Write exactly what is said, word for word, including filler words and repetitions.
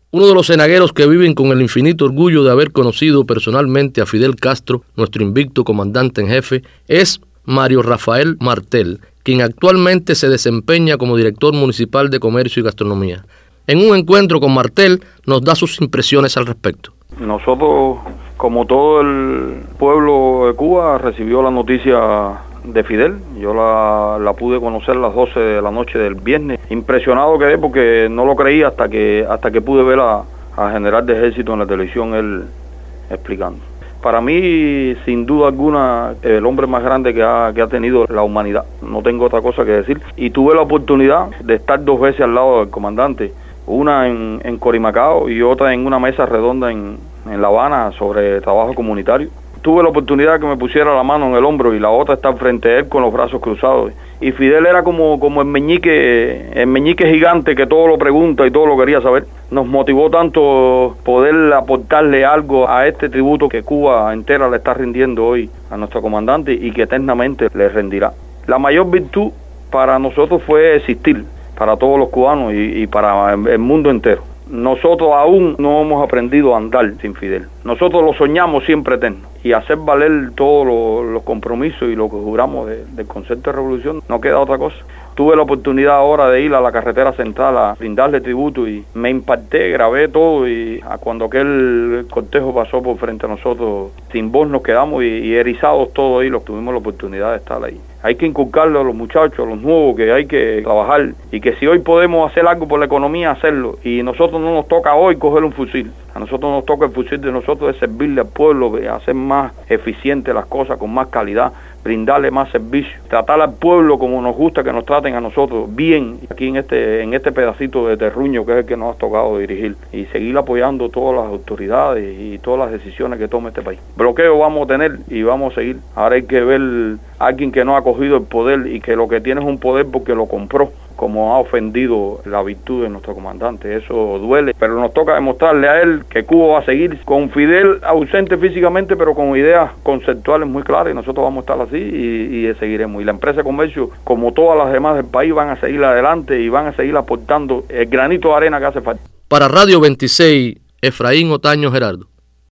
Uno de los cenagueros que viven con el infinito orgullo de haber conocido personalmente a Fidel Castro, nuestro invicto comandante en jefe, es Mario Rafael Martel, quien actualmente se desempeña como director municipal de Comercio y Gastronomía. En un encuentro con Martel nos da sus impresiones al respecto. Nosotros, como todo el pueblo de Cuba, recibió la noticia de Fidel. Yo la, la pude conocer a las doce de la noche del viernes. Impresionado quedé porque no lo creía hasta que hasta que pude ver a, a general de ejército en la televisión él explicando. Para mí, sin duda alguna, el hombre más grande que ha, que ha tenido la humanidad. No tengo otra cosa que decir. Y tuve la oportunidad de estar dos veces al lado del comandante. Una en, en Corimacao y otra en una mesa redonda en, en La Habana sobre trabajo comunitario. Tuve la oportunidad que me pusiera la mano en el hombro y la otra estar frente a él con los brazos cruzados. Y Fidel era como, como el meñique, el meñique gigante que todo lo pregunta y todo lo quería saber. Nos motivó tanto poder aportarle algo a este tributo que Cuba entera le está rindiendo hoy a nuestro comandante y que eternamente le rendirá. La mayor virtud para nosotros fue existir, para todos los cubanos y, y para el mundo entero. Nosotros aún no hemos aprendido a andar sin Fidel. Nosotros lo soñamos siempre eterno y hacer valer todos los, los compromisos y lo que juramos de, del concepto de revolución, no queda otra cosa. Tuve la oportunidad ahora de ir a la carretera central a brindarle tributo y me impacté, grabé todo y a cuando aquel cortejo pasó por frente a nosotros, sin voz nos quedamos y, y erizados todos ahí, los tuvimos la oportunidad de estar ahí. Hay que inculcarle a los muchachos, a los nuevos, que hay que trabajar y que si hoy podemos hacer algo por la economía, hacerlo. Y nosotros no nos toca hoy coger un fusil. A nosotros nos toca el fusil de nosotros de servirle al pueblo, de hacer más eficientes las cosas, con más calidad, brindarle más servicio, tratar al pueblo como nos gusta que nos traten a nosotros, bien, aquí en este en este pedacito de terruño que es el que nos ha tocado dirigir, y seguir apoyando todas las autoridades y todas las decisiones que tome este país. Bloqueo vamos a tener y vamos a seguir. Ahora hay que ver a alguien que no ha cogido el poder y que lo que tiene es un poder porque lo compró, como ha ofendido la virtud de nuestro comandante. Eso duele, pero nos toca demostrarle a él que Cuba va a seguir con Fidel ausente físicamente, pero con ideas conceptuales muy claras, y nosotros vamos a estar así y, y seguiremos. Y la empresa de comercio, como todas las demás del país, van a seguir adelante y van a seguir aportando el granito de arena que hace falta. Para Radio veintiséis, Efraín Otaño Gerardo.